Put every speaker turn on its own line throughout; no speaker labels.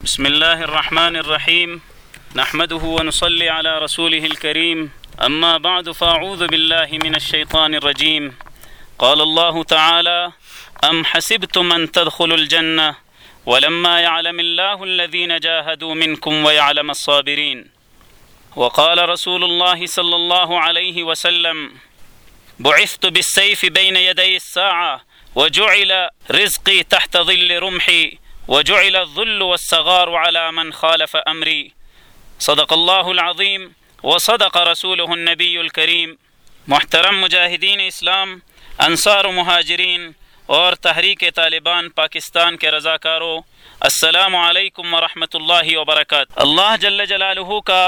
بسم الله الرحمن الرحيم نحمده ونصلي على رسوله الكريم أما بعد فأعوذ بالله من الشيطان الرجيم قال الله تعالى أم حسبتم أن تدخلوا الجنة ولما يعلم الله الذين جاهدوا منكم ويعلم الصابرين وقال رسول الله صلى الله عليه وسلم بعثت بالسيف بين يدي الساعة وجعل رزقي تحت ظل رمحي وجعل الذل والصغار على من خالف أمري صدق الله العظيم وصدق رسوله النبي الكريم۔ محترم مجاہدین اسلام، انصار و مہاجرین اور تحریک طالبان پاکستان کے رضاکاروں، السلام علیکم ورحمۃ اللہ وبرکاتہ۔ اللہ جل جلالہ کا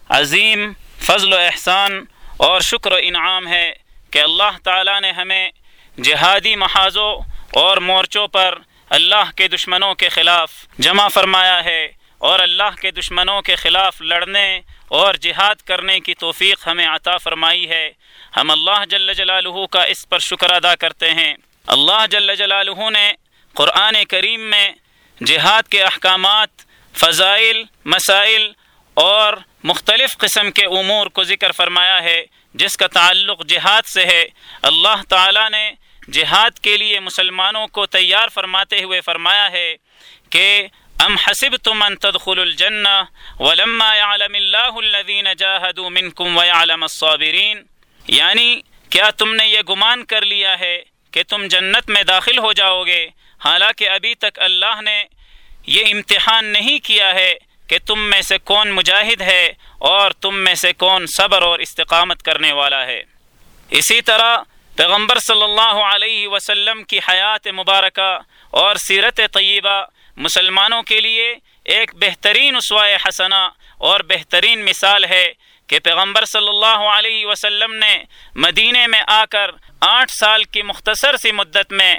عظیم فضل و احسان اور شکر و انعام ہے کہ اللہ تعالیٰ نے ہمیں جہادی محاذوں اور مورچوں پر اللہ کے دشمنوں کے خلاف جمع فرمایا ہے، اور اللہ کے دشمنوں کے خلاف لڑنے اور جہاد کرنے کی توفیق ہمیں عطا فرمائی ہے۔ ہم اللہ جل جلالہ کا اس پر شکر ادا کرتے ہیں۔ اللہ جل جلالہ نے قرآن کریم میں جہاد کے احکامات، فضائل، مسائل اور مختلف قسم کے امور کو ذکر فرمایا ہے جس کا تعلق جہاد سے ہے۔ اللہ تعالیٰ نے جہاد کے لیے مسلمانوں کو تیار فرماتے ہوئے فرمایا ہے کہ ام حسبتم ان تدخلوا الجنہ ولما يعلم اللہ الذین جاہدوا منکم ويعلم الصابرین، یعنی کیا تم نے یہ گمان کر لیا ہے کہ تم جنت میں داخل ہو جاؤ گے، حالانکہ ابھی تک اللہ نے یہ امتحان نہیں کیا ہے کہ تم میں سے کون مجاہد ہے اور تم میں سے کون صبر اور استقامت کرنے والا ہے۔ اسی طرح پیغمبر صلی اللہ علیہ وسلم کی حیات مبارکہ اور سیرت طیبہ مسلمانوں کے لیے ایک بہترین اسوہ حسنہ اور بہترین مثال ہے کہ پیغمبر صلی اللہ علیہ وسلم نے مدینے میں آ کر 8 سال کی مختصر سی مدت میں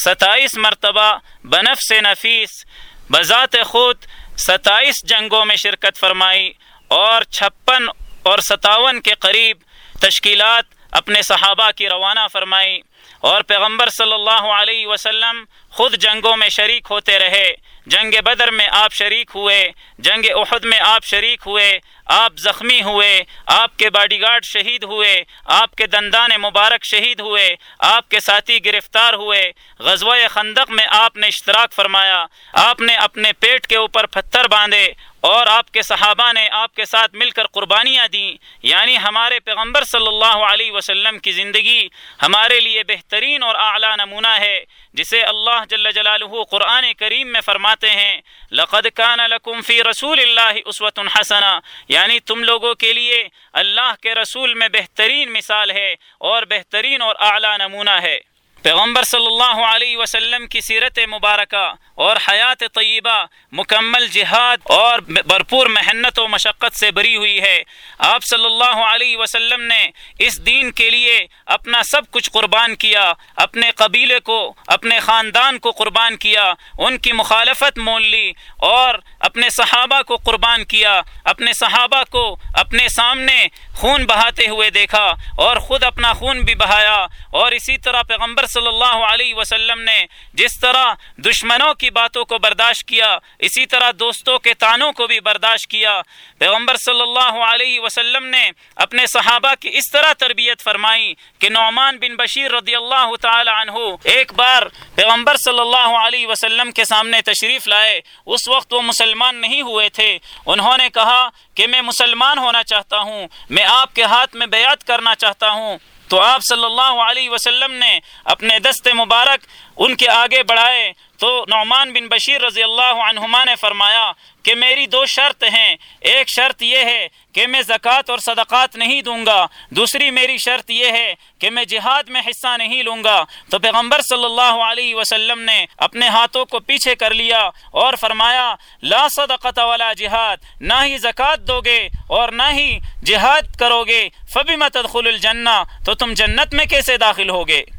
27 مرتبہ بنفس نفیس بذات خود 27 جنگوں میں شرکت فرمائی اور 56 اور 57 کے قریب تشکیلات اپنے صحابہ کی روانہ فرمائی، اور پیغمبر صلی اللہ علیہ وسلم خود جنگوں میں شریک ہوتے رہے۔ جنگ بدر میں آپ شریک ہوئے، جنگ احد میں آپ شریک ہوئے، آپ زخمی ہوئے، آپ کے باڈی گارڈ شہید ہوئے، آپ کے دندان مبارک شہید ہوئے، آپ کے ساتھی گرفتار ہوئے۔ غزوہ خندق میں آپ نے اشتراک فرمایا، آپ نے اپنے پیٹ کے اوپر پتھر باندھے اور آپ کے صحابہ نے آپ کے ساتھ مل کر قربانیاں دیں۔ یعنی ہمارے پیغمبر صلی اللہ علیہ وسلم کی زندگی ہمارے لیے بہترین اور اعلیٰ نمونہ ہے، جسے اللہ جل جلالہ قرآن کریم میں فرماتے ہیں لقد کان لکم فی رسول اللہ اسوۃ حسنہ، یعنی تم لوگوں کے لیے اللہ کے رسول میں بہترین مثال ہے اور بہترین اور اعلیٰ نمونہ ہے۔ پیغمبر صلی اللہ علیہ وسلم کی سیرت مبارکہ اور حیات طیبہ مکمل جہاد اور بھرپور محنت و مشقت سے بری ہوئی ہے۔ آپ صلی اللہ علیہ وسلم نے اس دین کے لیے اپنا سب کچھ قربان کیا، اپنے قبیلے کو، اپنے خاندان کو قربان کیا، ان کی مخالفت مول لی اور اپنے صحابہ کو قربان کیا، اپنے صحابہ کو اپنے سامنے خون بہاتے ہوئے دیکھا اور خود اپنا خون بھی بہایا، اور اسی طرح پیغمبر صلی اللہ علیہ وسلم نے جس طرح دشمنوں کی باتوں کو برداشت کیا، اسی طرح دوستوں کے طعنوں کو بھی برداشت کیا۔ پیغمبر صلی اللہ علیہ وسلم نے اپنے صحابہ کی اس طرح تربیت فرمائی کہ نعمان بن بشیر رضی اللہ تعالی عنہ ایک بار پیغمبر صلی اللہ علیہ وسلم کے سامنے تشریف لائے۔ اس وقت وہ مسلمان نہیں ہوئے تھے۔ انہوں نے کہا کہ میں مسلمان ہونا چاہتا ہوں، میں آپ کے ہاتھ میں بیعت کرنا چاہتا ہوں۔ تو آپ صلی اللہ علیہ وسلم نے اپنے دست مبارک ان کے آگے بڑھائے تو نعمان بن بشیر رضی اللہ عنہما نے فرمایا کہ میری 2 شرط ہیں، ایک شرط یہ ہے کہ میں زکوٰۃ اور صدقات نہیں دوں گا، دوسری میری شرط یہ ہے کہ میں جہاد میں حصہ نہیں لوں گا۔ تو پیغمبر صلی اللہ علیہ وسلم نے اپنے ہاتھوں کو پیچھے کر لیا اور فرمایا لا صدقۃ ولا جہاد، نہ ہی زکوٰۃ دو گے اور نہ ہی جہاد کرو گے، فبم تدخلوا الجنہ، تو تم جنت میں کیسے داخل ہوگے؟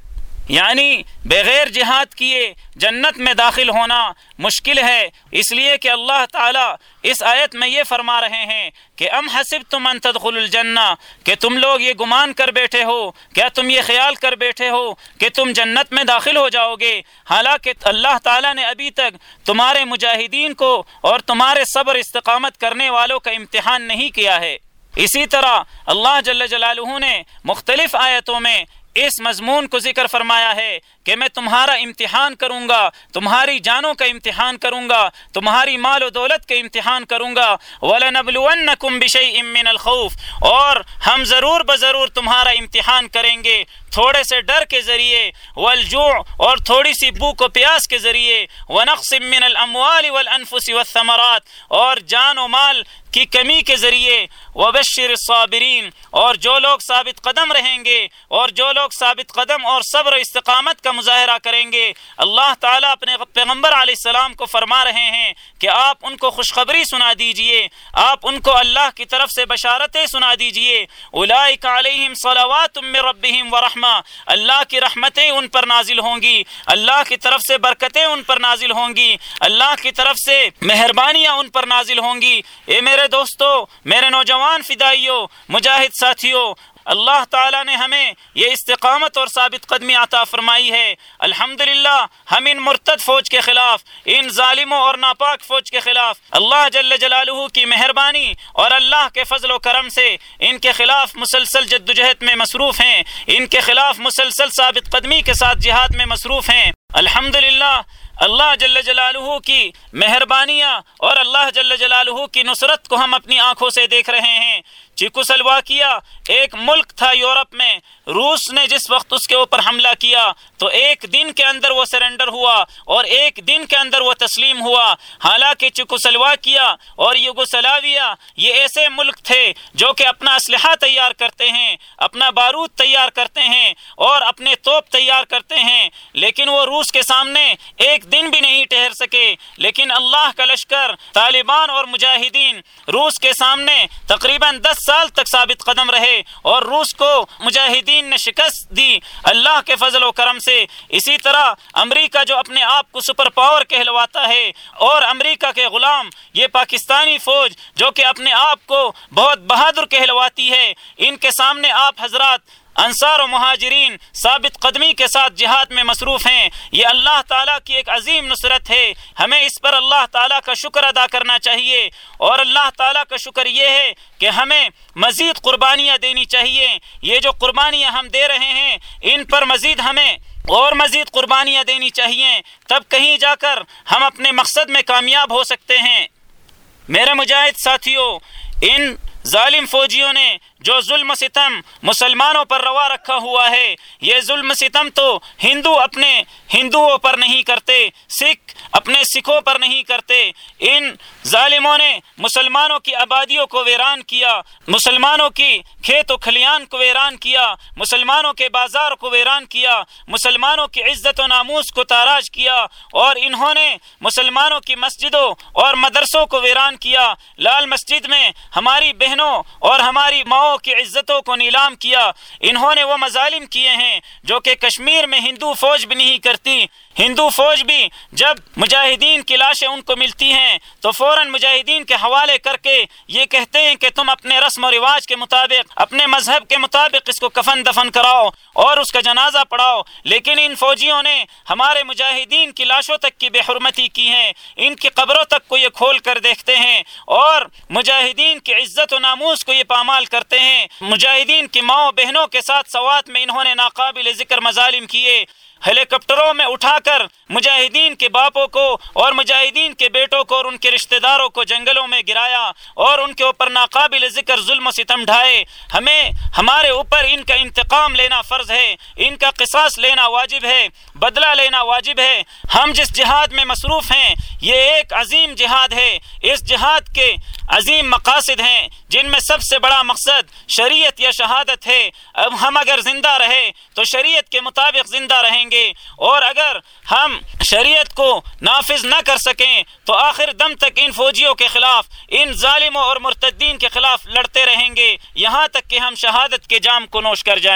یعنی بغیر جہاد کیے جنت میں داخل ہونا مشکل ہے، اس لیے کہ اللہ تعالیٰ اس آیت میں یہ فرما رہے ہیں کہ ام حسبتم ان تدخلوا الجنہ، کہ تم لوگ یہ گمان کر بیٹھے ہو، کیا تم یہ خیال کر بیٹھے ہو کہ تم جنت میں داخل ہو جاؤ گے، حالانکہ اللہ تعالیٰ نے ابھی تک تمہارے مجاہدین کو اور تمہارے صبر استقامت کرنے والوں کا امتحان نہیں کیا ہے۔ اسی طرح اللہ جل جلالہ نے مختلف آیتوں میں اس مضمون کو ذکر فرمایا ہے کہ میں تمہارا امتحان کروں گا، تمہاری جانوں کا امتحان کروں گا، تمہاری مال و دولت کا امتحان کروں گا، وَلَنَبْلُوَنَّكُمْ بِشَيْءٍ مِّنَ الْخَوْفِ، اور ہم ضرور بضرور تمہارا امتحان کریں گے تھوڑے سے ڈر کے ذریعے، والجوع، اور تھوڑی سی بھوک و پیاس کے ذریعے، ونقص من الاموال والانفس والثمرات، اور جان و مال کی کمی کے ذریعے، وبشر الصابرین، اور جو لوگ ثابت قدم رہیں گے اور جو لوگ ثابت قدم اور صبر و استقامت کا مظاہرہ کریں گے، اللہ تعالیٰ اپنے پیغمبر علیہ السلام کو فرما رہے ہیں کہ آپ ان کو خوشخبری سنا دیجئے، آپ ان کو اللہ کی طرف سے بشارتیں سنا دیجئے، اولئک علیہم صلوات من ربہم ورحمہ، اللہ کی رحمتیں ان پر نازل ہوں گی، اللہ کی طرف سے برکتیں ان پر نازل ہوں گی، اللہ کی طرف سے مہربانیاں ان پر نازل ہوں گی۔ اے میرے دوستو، میرے نوجوان فدائیوں، مجاہد ساتھیوں، اللہ تعالیٰ نے ہمیں یہ استقامت اور ثابت قدمی عطا فرمائی ہے۔ الحمدللہ ہم ان مرتد فوج کے خلاف، ان ظالموں اور ناپاک فوج کے خلاف اللہ جل جلالہ کی مہربانی اور اللہ کے فضل و کرم سے ان کے خلاف مسلسل جدوجہد میں مصروف ہیں، ان کے خلاف مسلسل ثابت قدمی کے ساتھ جہاد میں مصروف ہیں۔ الحمدللہ اللہ جل جلالہ کی مہربانیاں اور اللہ جل جلالہ کی نصرت کو ہم اپنی آنکھوں سے دیکھ رہے ہیں۔ چیکوسلواکیہ ایک ملک تھا یورپ میں، روس نے جس وقت اس کے اوپر حملہ کیا تو ایک دن کے اندر وہ سرنڈر ہوا اور ایک دن کے اندر وہ تسلیم ہوا۔ حالانکہ چیکوسلواکیہ اور یوگوسلاویہ یہ ایسے ملک تھے جو کہ اپنا اسلحہ تیار کرتے ہیں، اپنا بارود تیار کرتے ہیں اور اپنے توپ تیار کرتے ہیں، لیکن وہ روس کے سامنے ایک دن بھی نہیں ٹھہر سکے۔ لیکن اللہ کا لشکر طالبان اور مجاہدین روس کے سامنے تقریباً 10 سال تک ثابت قدم رہے اور روس کو مجاہدین نے شکست دی اللہ کے فضل و کرم سے۔ اسی طرح امریکہ جو اپنے آپ کو سپر پاور کہلواتا ہے، اور امریکہ کے غلام یہ پاکستانی فوج جو کہ اپنے آپ کو بہت بہادر کہلواتی ہے، ان کے سامنے آپ حضرات انصار و مہاجرین ثابت قدمی کے ساتھ جہاد میں مصروف ہیں۔ یہ اللہ تعالیٰ کی ایک عظیم نصرت ہے، ہمیں اس پر اللہ تعالیٰ کا شکر ادا کرنا چاہیے، اور اللہ تعالیٰ کا شکر یہ ہے کہ ہمیں مزید قربانیاں دینی چاہیے۔ یہ جو قربانیاں ہم دے رہے ہیں ان پر مزید ہمیں اور مزید قربانیاں دینی چاہیے، تب کہیں جا کر ہم اپنے مقصد میں کامیاب ہو سکتے ہیں۔ میرے مجاہد ساتھیوں، ان ظالم فوجیوں نے جو ظلم و ستم مسلمانوں پر روا رکھا ہوا ہے، یہ ظلم و ستم تو ہندو اپنے ہندوؤں پر نہیں کرتے، سکھ اپنے سکھوں پر نہیں کرتے۔ ان ظالموں نے مسلمانوں کی آبادیوں کو ویران کیا، مسلمانوں کی کھیت و کھلیان کو ویران کیا، مسلمانوں کے بازار کو ویران کیا، مسلمانوں کی عزت و ناموس کو تاراج کیا، اور انہوں نے مسلمانوں کی مسجدوں اور مدرسوں کو ویران کیا۔ لال مسجد میں ہماری بہنوں اور ہماری ماؤں کی عزتوں کو نیلام کیا۔ انہوں نے وہ مظالم کیے ہیں جو کہ کشمیر میں ہندو فوج بھی نہیں کرتی۔ ہندو فوج بھی جب مجاہدین کی لاشیں ان کو ملتی ہیں تو فوراً مجاہدین کے حوالے کر کے یہ کہتے ہیں کہ تم اپنے رسم و رواج کے مطابق، اپنے مذہب کے مطابق اس کو کفن دفن کراؤ اور اس کا جنازہ پڑھاؤ۔ لیکن ان فوجیوں نے ہمارے مجاہدین کی لاشوں تک کی بے حرمتی کی ہے، ان کی قبروں تک کو یہ کھول کر دیکھتے ہیں اور مجاہدین کی عزت و ناموس کو یہ پامال کرتے ہیں۔ مجاہدین کی ماؤں بہنوں کے ساتھ سوات میں انہوں نے ناقابل ذکر مظالم کیے۔ ہیلی کاپٹروں میں اٹھا کر مجاہدین کے باپوں کو اور مجاہدین کے بیٹوں کو اور ان کے رشتہ داروں کو جنگلوں میں گرایا اور ان کے اوپر ناقابل ذکر ظلم و ستم ڈھائے۔ ہمیں ہمارے اوپر ان کا انتقام لینا فرض ہے، ان کا قصاص لینا واجب ہے، بدلہ لینا واجب ہے۔ ہم جس جہاد میں مصروف ہیں یہ ایک عظیم جہاد ہے، اس جہاد کے عظیم مقاصد ہیں جن میں سب سے بڑا مقصد شریعت یا شہادت ہے۔ اب ہم اگر زندہ رہے تو شریعت کے مطابق زندہ رہیں گے، اور اگر ہم شریعت کو نافذ نہ کر سکیں تو آخر دم تک ان فوجیوں کے خلاف، ان ظالموں اور مرتدین کے خلاف لڑتے رہیں گے، یہاں تک کہ ہم شہادت کے جام کو نوش کر جائیں۔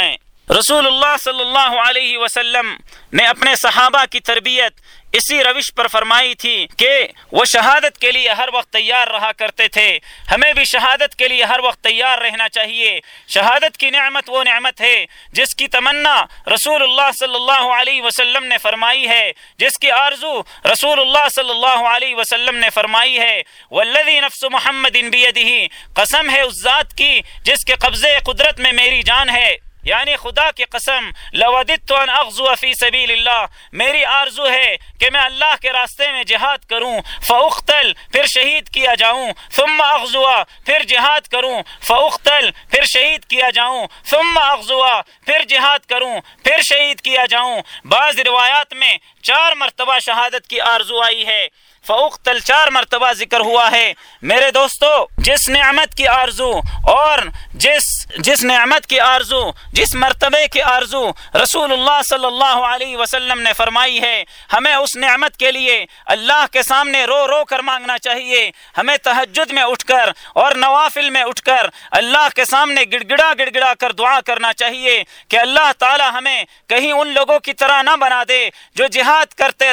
رسول اللہ صلی اللہ علیہ وسلم نے اپنے صحابہ کی تربیت اسی روش پر فرمائی تھی کہ وہ شہادت کے لیے ہر وقت تیار رہا کرتے تھے. ہمیں بھی شہادت کے لیے ہر وقت تیار رہنا چاہیے. شہادت کی نعمت وہ نعمت ہے جس کی تمنا رسول اللہ صلی اللہ علیہ وسلم نے فرمائی ہے، جس کی آرزو رسول اللہ صلی اللہ علیہ وسلم نے فرمائی ہے. والذی نفس محمد بیدہ، قسم ہے اس ذات کی جس کے قبضے قدرت میں میری جان ہے، یعنی خدا کی قسم، لوددت ان اغزو فی سبیل اللہ، میری آرزو ہے کہ میں اللہ کے راستے میں جہاد کروں، فاقتل، پھر شہید کیا جاؤں، ثم اغزو، پھر جہاد کروں، فاقتل، پھر شہید کیا جاؤں، ثم اغزو، پھر جہاد کروں، پھر شہید کیا جاؤں. بعض روایات میں 4 مرتبہ شہادت کی آرزو آئی ہے، فاقتل 4 مرتبہ ذکر ہوا ہے. میرے دوستو، جس نعمت کی آرزو اور جس نعمت کی آرزو، جس مرتبے کی آرزو رسول اللہ صلی اللہ علیہ وسلم نے فرمائی ہے، ہمیں اس نعمت کے لیے اللہ کے سامنے رو رو کر مانگنا چاہیے. ہمیں تہجد میں اٹھ کر اور نوافل میں اٹھ کر اللہ کے سامنے گڑ گڑا کر دعا کرنا چاہیے کہ اللہ تعالی ہمیں کہیں ان لوگوں کی طرح نہ بنا دے جو جہاد کرتے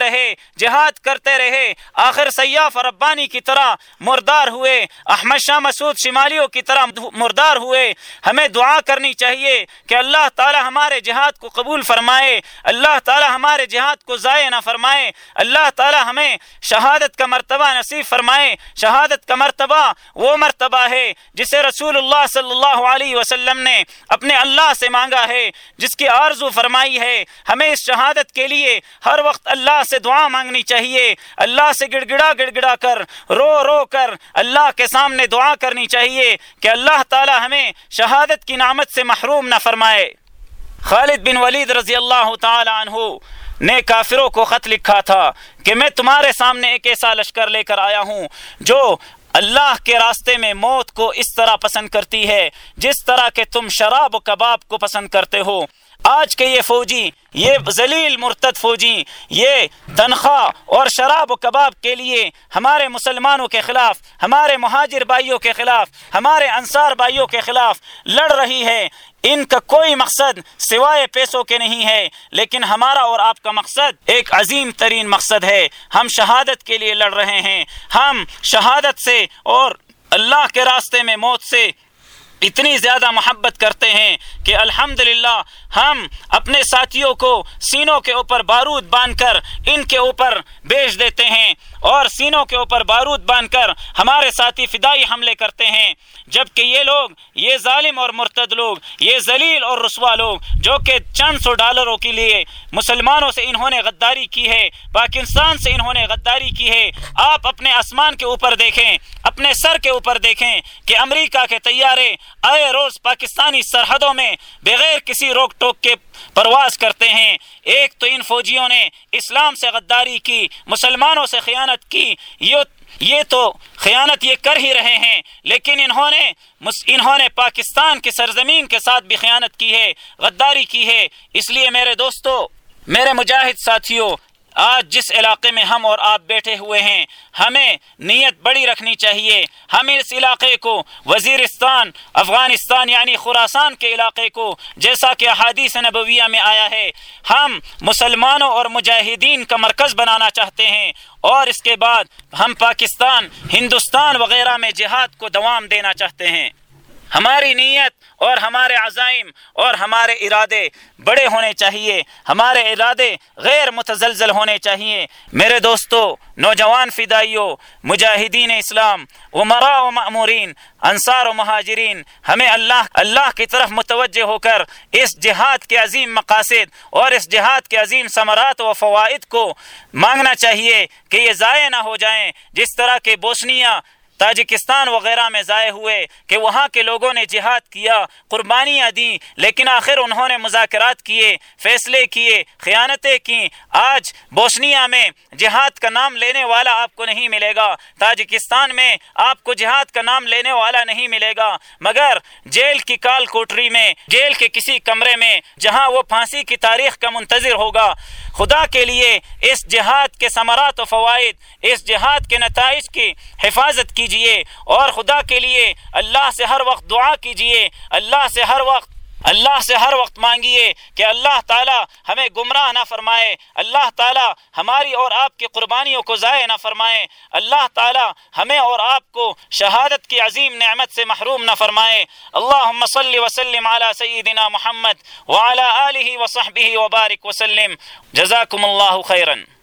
رہے آخر سیاف ربانی کی طرح مردار ہوئے، احمد شاہ مسعود شمالیوں کی طرح مردار ہوئے. ہمیں دعا کرنی چاہیے کہ اللہ تعالی ہمارے جہاد کو قبول فرمائے، اللہ تعالی ہمارے جہاد کو ضائع نہ فرمائے، اللہ تعالی ہمیں شہادت کا مرتبہ نصیب فرمائے. شہادت کا مرتبہ وہ مرتبہ ہے جسے رسول اللہ صلی اللہ علیہ وسلم نے اپنے اللہ سے مانگا ہے، جس کی آرزو فرمائی ہے. ہمیں اس شہادت کے لیے ہر وقت اللہ سے دعا مانگنی چاہیے، اللہ سے گڑ گڑا کر رو کر اللہ کے سامنے دعا کرنی چاہیے کہ اللہ تعالی ہمیں شہادت کی نعمت سے محروم نہ فرمائے. خالد بن ولید رضی اللہ تعالی عنہ نے کافروں کو خط لکھا تھا کہ میں تمہارے سامنے ایک ایسا لشکر لے کر آیا ہوں جو اللہ کے راستے میں موت کو اس طرح پسند کرتی ہے جس طرح کہ تم شراب و کباب کو پسند کرتے ہو. آج کے یہ فوجی، یہ ذلیل مرتد فوجی، یہ تنخواہ اور شراب و کباب کے لیے ہمارے مسلمانوں کے خلاف، ہمارے مہاجر بھائیوں کے خلاف، ہمارے انصار بھائیوں کے خلاف لڑ رہی ہے. ان کا کوئی مقصد سوائے پیسوں کے نہیں ہے، لیکن ہمارا اور آپ کا مقصد ایک عظیم ترین مقصد ہے. ہم شہادت کے لیے لڑ رہے ہیں. ہم شہادت سے اور اللہ کے راستے میں موت سے اتنی زیادہ محبت کرتے ہیں کہ الحمدللہ ہم اپنے ساتھیوں کو سینوں کے اوپر بارود باندھ کر ان کے اوپر بیچ دیتے ہیں، اور سینوں کے اوپر بارود باندھ کر ہمارے ساتھی فدائی حملے کرتے ہیں. جبکہ یہ لوگ، یہ ظالم اور مرتد لوگ، یہ ذلیل اور رسوا لوگ جو کہ چند سو ڈالروں کے لیے مسلمانوں سے انہوں نے غداری کی ہے، پاکستان سے انہوں نے غداری کی ہے. آپ اپنے آسمان کے اوپر دیکھیں، اپنے سر کے اوپر دیکھیں کہ امریکہ کے طیارے آئے روز پاکستانی سرحدوں میں بغیر کسی روک ٹوک کے پرواز کرتے ہیں. ایک تو ان فوجیوں نے اسلام سے غداری کی، مسلمانوں سے خیانت کی. یہ تو خیانت یہ کر ہی رہے ہیں، لیکن انہوں نے پاکستان کی سرزمین کے ساتھ بھی خیانت کی ہے، غداری کی ہے. اس لیے میرے دوستو، میرے مجاہد ساتھیوں، آج جس علاقے میں ہم اور آپ بیٹھے ہوئے ہیں، ہمیں نیت بڑی رکھنی چاہیے. ہم اس علاقے کو وزیرستان افغانستان یعنی خراسان کے علاقے کو، جیسا کہ احادیث نبویہ میں آیا ہے، ہم مسلمانوں اور مجاہدین کا مرکز بنانا چاہتے ہیں، اور اس کے بعد ہم پاکستان، ہندوستان وغیرہ میں جہاد کو دوام دینا چاہتے ہیں. ہماری نیت اور ہمارے عزائم اور ہمارے ارادے بڑے ہونے چاہیے، ہمارے ارادے غیر متزلزل ہونے چاہیے. میرے دوستو، نوجوان فدائیوں، مجاہدین اسلام، امراء و مأمورین، انصار و مہاجرین، ہمیں اللہ کی طرف متوجہ ہو کر اس جہاد کے عظیم مقاصد اور اس جہاد کے عظیم ثمرات و فوائد کو مانگنا چاہیے کہ یہ ضائع نہ ہو جائیں، جس طرح کہ بوسنیا، تاجکستان وغیرہ میں ضائع ہوئے کہ وہاں کے لوگوں نے جہاد کیا، قربانیاں دیں، لیکن آخر انہوں نے مذاکرات کیے، فیصلے کیے، خیانتیں کیں. آج بوسنیا میں جہاد کا نام لینے والا آپ کو نہیں ملے گا، تاجکستان میں آپ کو جہاد کا نام لینے والا نہیں ملے گا، مگر جیل کی کال کوٹری میں، جیل کے کسی کمرے میں جہاں وہ پھانسی کی تاریخ کا منتظر ہوگا. خدا کے لیے اس جہاد کے ثمرات و فوائد، اس جہاد کے نتائج کی حفاظت کیجئے، اور خدا کے لیے اللہ سے ہر وقت دعا کیجئے، اللہ سے ہر وقت اللہ سے ہر وقت مانگیے کہ اللہ تعالیٰ ہمیں گمراہ نہ فرمائے، اللہ تعالیٰ ہماری اور آپ کی قربانیوں کو ضائع نہ فرمائے، اللہ تعالیٰ ہمیں اور آپ کو شہادت کی عظیم نعمت سے محروم نہ فرمائے۔ اللہم صلی وسلم علی سیدنا محمد وعلی آلہ وصحبہ وبارک وسلم۔ جزاکم اللہ خیرا۔